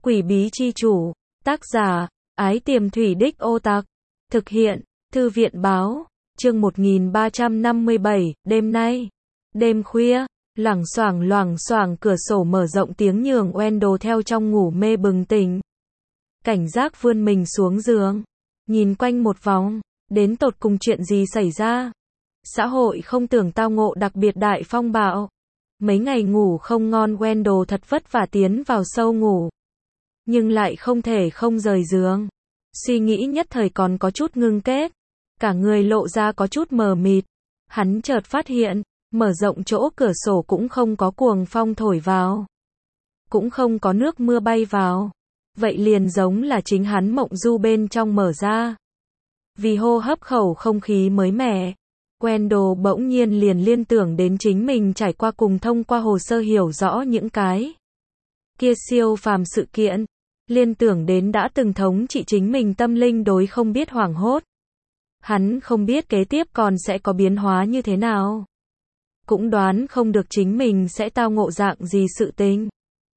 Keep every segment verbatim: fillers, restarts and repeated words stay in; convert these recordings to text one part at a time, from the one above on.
Quỷ bí chi chủ, tác giả, Ái Tiềm Thủy Đích Ô Tặc, thực hiện, Thư viện báo, chương một nghìn ba trăm năm mươi bảy, đêm nay, đêm khuya, loảng xoảng loảng xoảng cửa sổ mở rộng tiếng nhường Wendell theo trong ngủ mê bừng tỉnh. Cảnh giác vươn mình xuống giường, nhìn quanh một vòng, đến tột cùng chuyện gì xảy ra? Xã hội không tưởng tao ngộ đặc biệt đại phong bạo. Mấy ngày ngủ không ngon Wendell thật vất vả tiến vào sâu ngủ. Nhưng lại không thể không rời giường. Suy nghĩ nhất thời còn có chút ngưng kết. Cả người lộ ra có chút mờ mịt. Hắn chợt phát hiện, mở rộng chỗ cửa sổ cũng không có cuồng phong thổi vào. Cũng không có nước mưa bay vào. Vậy liền giống là chính hắn mộng du bên trong mở ra. Vì hô hấp khẩu không khí mới mẻ. Wendell bỗng nhiên liền liên tưởng đến chính mình trải qua cùng thông qua hồ sơ hiểu rõ những cái kia siêu phàm sự kiện, liên tưởng đến đã từng thống trị chính mình tâm linh đối không biết hoảng hốt. Hắn không biết kế tiếp còn sẽ có biến hóa như thế nào. Cũng đoán không được chính mình sẽ tao ngộ dạng gì sự tình.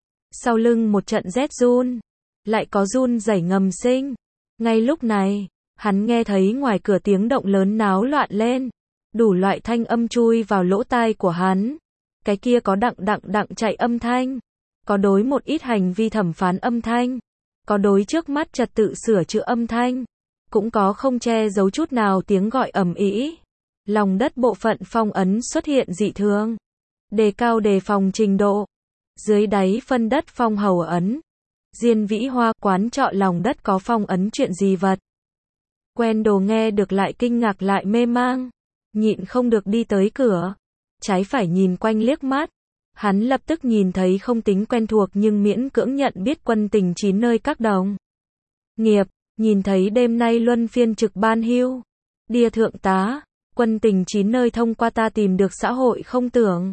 Sau lưng một trận rét run, lại có run rẩy ngầm sinh. Ngay lúc này, hắn nghe thấy ngoài cửa tiếng động lớn náo loạn lên. Đủ loại thanh âm chui vào lỗ tai của hắn. Cái kia có đặng đặng đặng chạy âm thanh. Có đối một ít hành vi thẩm phán âm thanh. Có đối trước mắt trật tự sửa chữa âm thanh. Cũng có không che giấu chút nào tiếng gọi ầm ĩ. Lòng đất bộ phận phong ấn xuất hiện dị thường. Đề cao đề phòng trình độ. Dưới đáy phân đất phong hầu ấn. Diên Vĩ Hoa quán trọ lòng đất có phong ấn chuyện gì vật. Wendell nghe được lại kinh ngạc lại mê mang. Nhịn không được đi tới cửa. Trái phải nhìn quanh liếc mắt. Hắn lập tức nhìn thấy không tính quen thuộc nhưng miễn cưỡng nhận biết quân tình chín nơi các đồng nghiệp. Nhìn thấy đêm nay luân phiên trực ban hưu. Đia thượng tá. Quân tình chín nơi thông qua ta tìm được xã hội không tưởng.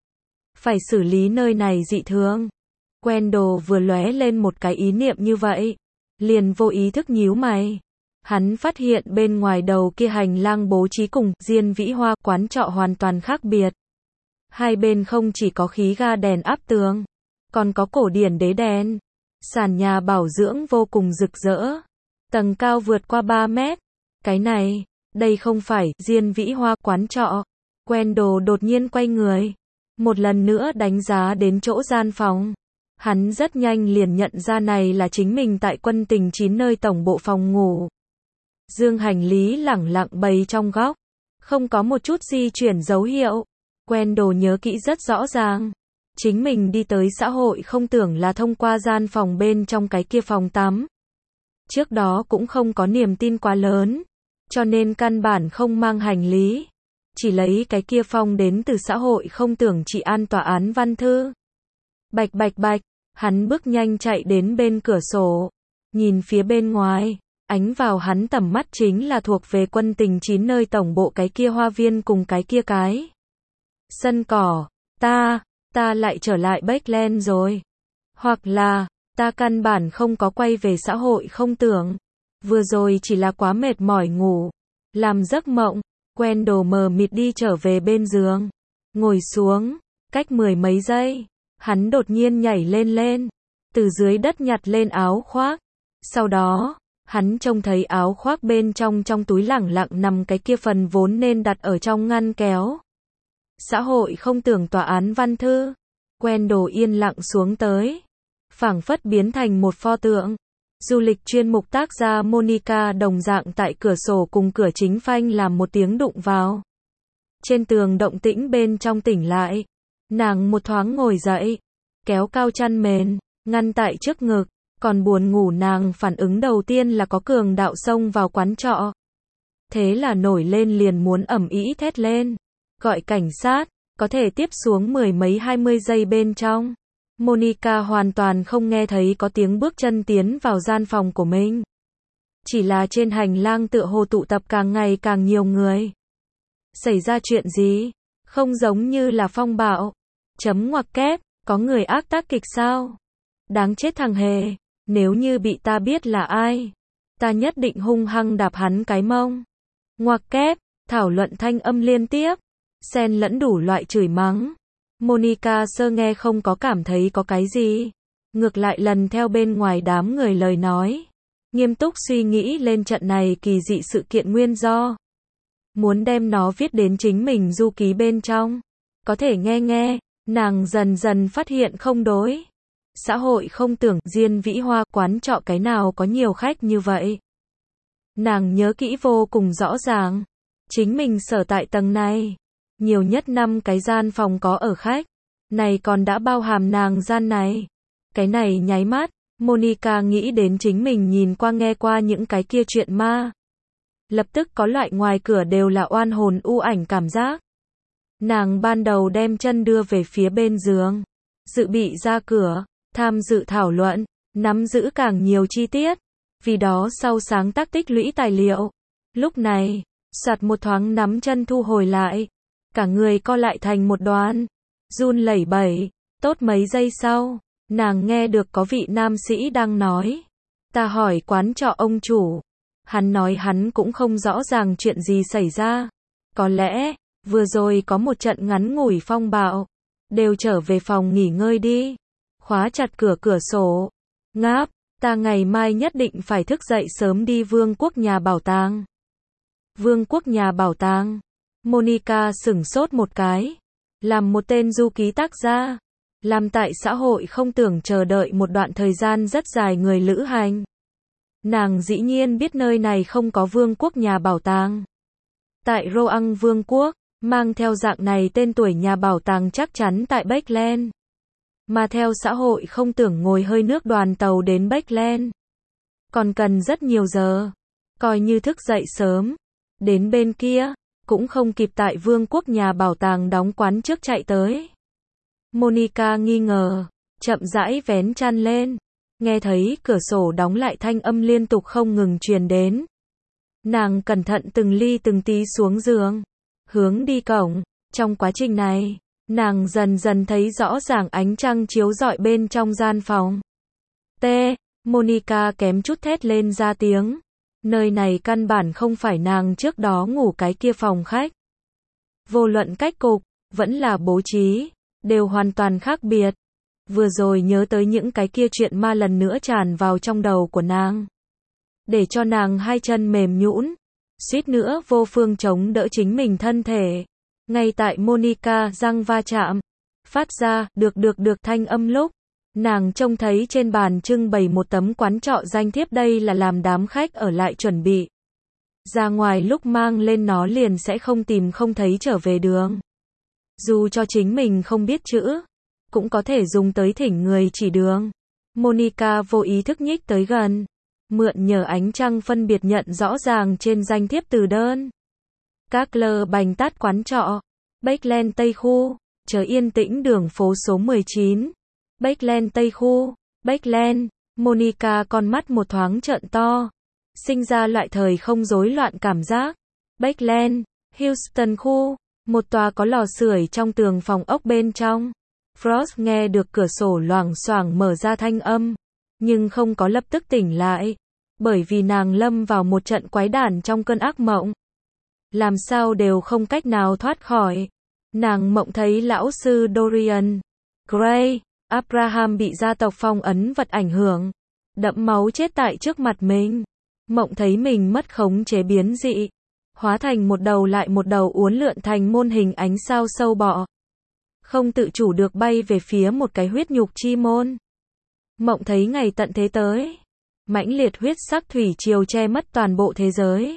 Phải xử lý nơi này dị thường. Wendell vừa lóe lên một cái ý niệm như vậy. Liền vô ý thức nhíu mày. Hắn phát hiện bên ngoài đầu kia hành lang bố trí cùng Diên Vĩ Hoa quán trọ hoàn toàn khác biệt. Hai bên không chỉ có khí ga đèn áp tường, còn có cổ điển đế đèn. Sàn nhà bảo dưỡng vô cùng rực rỡ. Tầng cao vượt qua ba mét. Cái này, đây không phải Diên Vĩ Hoa quán trọ. Wendell đột nhiên quay người. Một lần nữa đánh giá đến chỗ gian phòng. Hắn rất nhanh liền nhận ra này là chính mình tại quân tình chín nơi tổng bộ phòng ngủ. Dương hành lý lẳng lặng bày trong góc. Không có một chút di chuyển dấu hiệu. Wendell nhớ kỹ rất rõ ràng. Chính mình đi tới xã hội không tưởng là thông qua gian phòng bên trong cái kia phòng tắm. Trước đó cũng không có niềm tin quá lớn. Cho nên căn bản không mang hành lý. Chỉ lấy cái kia phong đến từ xã hội không tưởng trị an tòa án văn thư. Bạch bạch bạch. Hắn bước nhanh chạy đến bên cửa sổ. Nhìn phía bên ngoài. Ánh vào hắn tầm mắt chính là thuộc về quân tình chín nơi tổng bộ cái kia hoa viên cùng cái kia cái sân cỏ. Ta, ta lại trở lại Backland rồi. Hoặc là, ta căn bản không có quay về xã hội không tưởng. Vừa rồi chỉ là quá mệt mỏi ngủ. Làm giấc mộng. Wendell mờ mịt đi trở về bên giường. Ngồi xuống. Cách mười mấy giây. Hắn đột nhiên nhảy lên lên. Từ dưới đất nhặt lên áo khoác. Sau đó, hắn trông thấy áo khoác bên trong trong túi lẳng lặng nằm cái kia phần vốn nên đặt ở trong ngăn kéo. Xã hội không tưởng tòa án văn thư. Wendell yên lặng xuống tới. Phảng phất biến thành một pho tượng. Du lịch chuyên mục tác gia Monica đồng dạng tại cửa sổ cùng cửa chính phanh làm một tiếng đụng vào. Trên tường động tĩnh bên trong tỉnh lại. Nàng một thoáng ngồi dậy. Kéo cao chăn mền. Ngăn tại trước ngực. Còn buồn ngủ nàng phản ứng đầu tiên là có cường đạo xông vào quán trọ. Thế là nổi lên liền muốn ầm ĩ thét lên. Gọi cảnh sát, có thể tiếp xuống mười mấy hai mươi giây bên trong. Monica hoàn toàn không nghe thấy có tiếng bước chân tiến vào gian phòng của mình. Chỉ là trên hành lang tựa hồ tụ tập càng ngày càng nhiều người. Xảy ra chuyện gì? Không giống như là phong bạo. Chấm ngoặc kép, có người ác tác kịch sao? Đáng chết thằng hề. Nếu như bị ta biết là ai, ta nhất định hung hăng đạp hắn cái mông. Ngoặc kép, thảo luận thanh âm liên tiếp, xen lẫn đủ loại chửi mắng. Monica sơ nghe không có cảm thấy có cái gì. ngược lại lần theo bên ngoài đám người lời nói. Nghiêm túc suy nghĩ lên trận này kỳ dị sự kiện nguyên do. Muốn đem nó viết đến chính mình du ký bên trong. Có thể nghe nghe, nàng dần dần phát hiện không đối. Xã hội không tưởng Diên Vĩ Hoa quán trọ cái nào có nhiều khách như vậy. Nàng nhớ kỹ vô cùng rõ ràng. Chính mình sở tại tầng này. Nhiều nhất năm cái gian phòng có ở khách. Này còn đã bao hàm nàng gian này. Cái này nháy mắt, Monica nghĩ đến chính mình nhìn qua nghe qua những cái kia chuyện ma. Lập tức có loại ngoài cửa đều là oan hồn u ảnh cảm giác. Nàng ban đầu đem chân đưa về phía bên giường. Dự bị ra cửa, tham dự thảo luận, nắm giữ càng nhiều chi tiết. Vì đó sau sáng tác tích lũy tài liệu. Lúc này, soạt một thoáng nắm chân thu hồi lại. Cả người co lại thành một đoàn. Run lẩy bẩy. Tốt mấy giây sau, nàng nghe được có vị nam sĩ đang nói. Ta hỏi quán trọ ông chủ. Hắn nói hắn cũng không rõ ràng chuyện gì xảy ra. Có lẽ, vừa rồi có một trận ngắn ngủi phong bạo. Đều trở về phòng nghỉ ngơi đi. Khóa chặt cửa cửa sổ. Ngáp, ta ngày mai nhất định phải thức dậy sớm đi Vương quốc nhà bảo tàng. Vương quốc nhà bảo tàng. Monica sửng sốt một cái. Làm một tên du ký tác gia. Làm tại xã hội không tưởng chờ đợi một đoạn thời gian rất dài người lữ hành. Nàng dĩ nhiên biết nơi này không có Vương quốc nhà bảo tàng. Tại Roang Vương quốc, mang theo dạng này tên tuổi nhà bảo tàng chắc chắn tại Beckland. Mà theo xã hội không tưởng ngồi hơi nước đoàn tàu đến Beckland. Còn cần rất nhiều giờ. Coi như thức dậy sớm. Đến bên kia, cũng không kịp tại Vương quốc nhà bảo tàng đóng quán trước chạy tới. Monica nghi ngờ, chậm rãi vén chăn lên. Nghe thấy cửa sổ đóng lại thanh âm liên tục không ngừng truyền đến. Nàng cẩn thận từng ly từng tí xuống giường. Hướng đi cổng. Trong quá trình này, nàng dần dần thấy rõ ràng ánh trăng chiếu rọi bên trong gian phòng. T. Monica kém chút thét lên ra tiếng. Nơi này căn bản không phải nàng trước đó ngủ cái kia phòng khách. Vô luận cách cục, vẫn là bố trí, đều hoàn toàn khác biệt. Vừa rồi nhớ tới những cái kia chuyện ma lần nữa tràn vào trong đầu của nàng. Để cho nàng hai chân mềm nhũn, suýt nữa vô phương chống đỡ chính mình thân thể. Ngay tại Monica răng va chạm, phát ra được được được thanh âm lúc, nàng trông thấy trên bàn trưng bày một tấm quán trọ danh thiếp, đây là làm đám khách ở lại chuẩn bị. Ra ngoài lúc mang lên nó liền sẽ không tìm không thấy trở về đường. Dù cho chính mình không biết chữ, cũng có thể dùng tới thỉnh người chỉ đường. Monica vô ý thức nhích tới gần, mượn nhờ ánh trăng phân biệt nhận rõ ràng trên danh thiếp từ đơn. Các lơ bành tát quán trọ, Beckland Tây Khu, chớ yên tĩnh đường phố số mười chín. Beckland Tây Khu, Beckland, Monica con mắt một thoáng trợn to. Sinh ra loại thời không rối loạn cảm giác. Beckland, Houston Khu, một tòa có lò sưởi trong tường phòng ốc bên trong. Frost nghe được cửa sổ loảng xoảng mở ra thanh âm, nhưng không có lập tức tỉnh lại, bởi vì nàng lâm vào một trận quái đản trong cơn ác mộng. Làm sao đều không cách nào thoát khỏi. Nàng mộng thấy lão sư Dorian Gray, Abraham bị gia tộc phong ấn vật ảnh hưởng, đẫm máu chết tại trước mặt mình. Mộng thấy mình mất khống chế biến dị, hóa thành một đầu lại một đầu uốn lượn thành môn hình ánh sao sâu bọ. Không tự chủ được bay về phía một cái huyết nhục chi môn. Mộng thấy ngày tận thế tới. Mãnh liệt huyết sắc thủy triều che mất toàn bộ thế giới.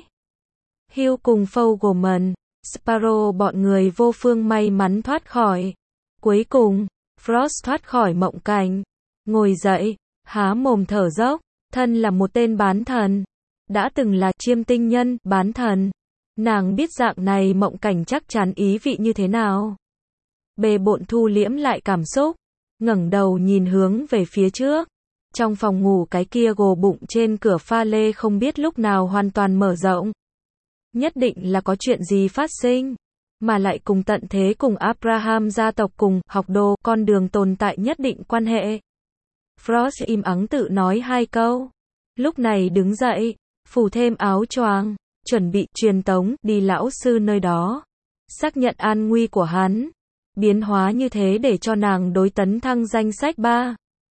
Hugh cùng Fogelman, Sparrow bọn người vô phương may mắn thoát khỏi. Cuối cùng, Frost thoát khỏi mộng cảnh. Ngồi dậy, há mồm thở dốc, thân là một tên bán thần. Đã từng là chiêm tinh nhân, bán thần. Nàng biết dạng này mộng cảnh chắc chắn ý vị như thế nào. Bề bộn thu liễm lại cảm xúc, ngẩng đầu nhìn hướng về phía trước. Trong phòng ngủ cái kia gồ bụng trên cửa pha lê không biết lúc nào hoàn toàn mở rộng. Nhất định là có chuyện gì phát sinh, mà lại cùng tận thế cùng Abraham gia tộc cùng học đồ con đường tồn tại nhất định quan hệ. Frost im ắng tự nói hai câu. Lúc này đứng dậy, phủ thêm áo choàng, chuẩn bị truyền tống đi lão sư nơi đó. Xác nhận an nguy của hắn. Biến hóa như thế để cho nàng đối tấn thăng danh sách ba.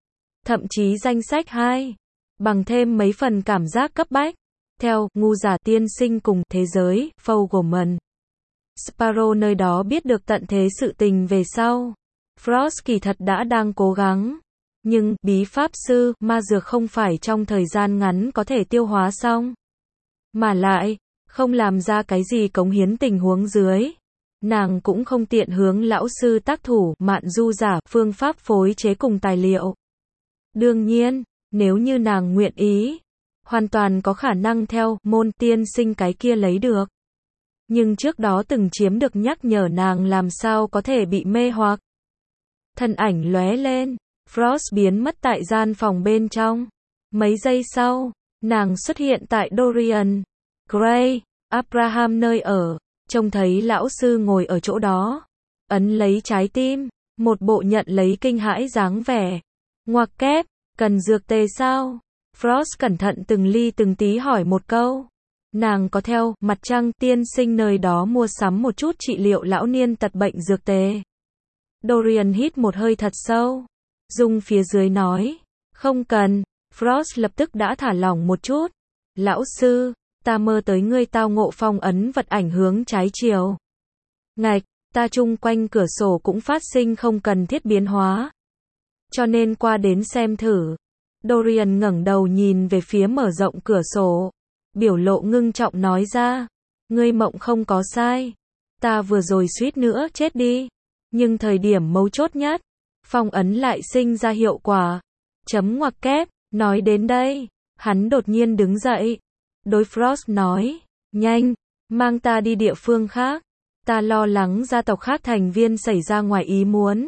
thậm chí danh sách hai, bằng thêm mấy phần cảm giác cấp bách. Theo Ngu Giả Tiên Sinh cùng Thế Giới, Fogelman, Sparrow nơi đó biết được tận thế sự tình về sau. Frost kỳ thật đã đang cố gắng. Nhưng, bí pháp sư, ma dược không phải trong thời gian ngắn có thể tiêu hóa xong. Mà lại, không làm ra cái gì cống hiến tình huống dưới. Nàng cũng không tiện hướng lão sư tác thủ, Mạn Du giả, phương pháp phối chế cùng tài liệu. Đương nhiên, nếu như nàng nguyện ý, hoàn toàn có khả năng theo môn tiên sinh cái kia lấy được. Nhưng trước đó từng chiếm được nhắc nhở nàng làm sao có thể bị mê hoặc. Thân ảnh lóe lên, Frost biến mất tại gian phòng bên trong. Mấy giây sau, nàng xuất hiện tại Dorian Gray, Abraham nơi ở, trông thấy lão sư ngồi ở chỗ đó, ấn lấy trái tim, một bộ nhận lấy kinh hãi dáng vẻ. Ngoặc kép, cần dược tề sao? Frost cẩn thận từng ly từng tí hỏi một câu. Nàng có theo mặt trăng tiên sinh nơi đó mua sắm một chút trị liệu lão niên tật bệnh dược tề. Dorian hít một hơi thật sâu. Dung phía dưới nói, không cần. Frost lập tức đã thả lỏng một chút. Lão sư, ta mơ tới ngươi tao ngộ phong ấn vật ảnh hướng trái chiều. Ngạch, ta chung quanh cửa sổ cũng phát sinh không cần thiết biến hóa. Cho nên qua đến xem thử. Dorian ngẩng đầu nhìn về phía mở rộng cửa sổ. Biểu lộ ngưng trọng nói ra. Ngươi mộng không có sai. Ta vừa rồi suýt nữa chết đi. Nhưng thời điểm mấu chốt nhất, phong ấn lại sinh ra hiệu quả. Chấm ngoặc kép, nói đến đây, hắn đột nhiên đứng dậy. Đối Frost nói, nhanh, mang ta đi địa phương khác. Ta lo lắng gia tộc khác thành viên xảy ra ngoài ý muốn.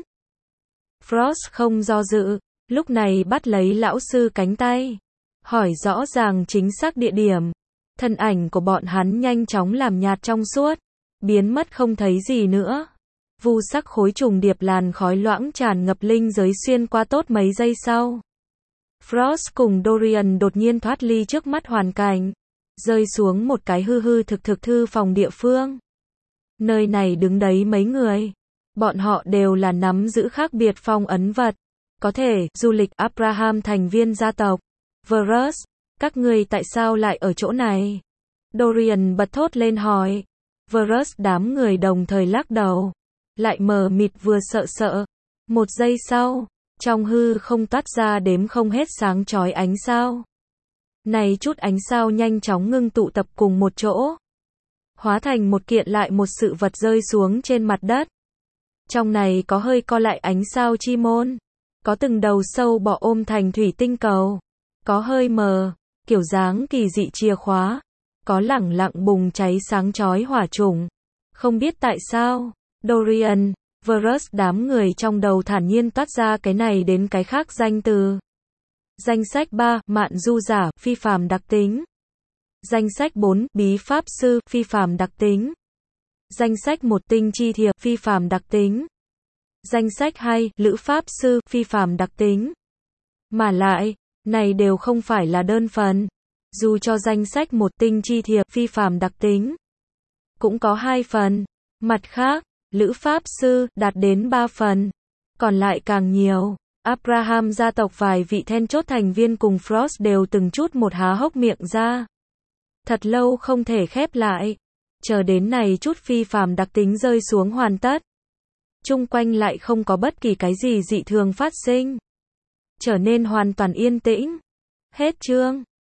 Frost không do dự, lúc này bắt lấy lão sư cánh tay. Hỏi rõ ràng chính xác địa điểm. Thân ảnh của bọn hắn nhanh chóng làm nhạt trong suốt. Biến mất không thấy gì nữa. Vu sắc khối trùng điệp làn khói loãng tràn ngập linh giới xuyên qua tốt mấy giây sau. Frost cùng Dorian đột nhiên thoát ly trước mắt hoàn cảnh. Rơi xuống một cái hư hư thực thực thư phòng địa phương. Nơi này đứng đấy mấy người. Bọn họ đều là nắm giữ khác biệt phong ấn vật. Có thể, du lịch Abraham thành viên gia tộc. Varus, các ngươi tại sao lại ở chỗ này? Dorian bật thốt lên hỏi. Varus đám người đồng thời lắc đầu. Lại mờ mịt vừa sợ sợ. Một giây sau, trong hư không toát ra đếm không hết sáng chói ánh sao. Này chút ánh sao nhanh chóng ngưng tụ tập cùng một chỗ. Hóa thành một kiện lại một sự vật rơi xuống trên mặt đất. Trong này có hơi co lại ánh sao chi môn. Có từng đầu sâu bọ ôm thành thủy tinh cầu. Có hơi mờ, kiểu dáng kỳ dị chìa khóa. Có lẳng lặng bùng cháy sáng chói hỏa trùng. Không biết tại sao, Dorian, Varus đám người trong đầu thản nhiên toát ra cái này đến cái khác danh từ. Danh sách ba, Mạn Du giả, phi phàm đặc tính. Danh sách bốn, Bí pháp sư, phi phàm đặc tính. Danh sách một, Tinh chi thiệp, phi phàm đặc tính. Danh sách hai, Lữ pháp sư, phi phàm đặc tính. Mà lại, này đều không phải là đơn phần. Dù cho danh sách một, Tinh chi thiệp, phi phàm đặc tính, cũng có hai phần. Mặt khác, Lữ pháp sư đạt đến ba phần. Còn lại càng nhiều. Abraham gia tộc vài vị then chốt thành viên cùng Frost đều từng chút một há hốc miệng ra. Thật lâu không thể khép lại. Chờ đến này chút phi phàm đặc tính rơi xuống hoàn tất. Chung quanh lại không có bất kỳ cái gì dị thường phát sinh. Trở nên hoàn toàn yên tĩnh. Hết chương.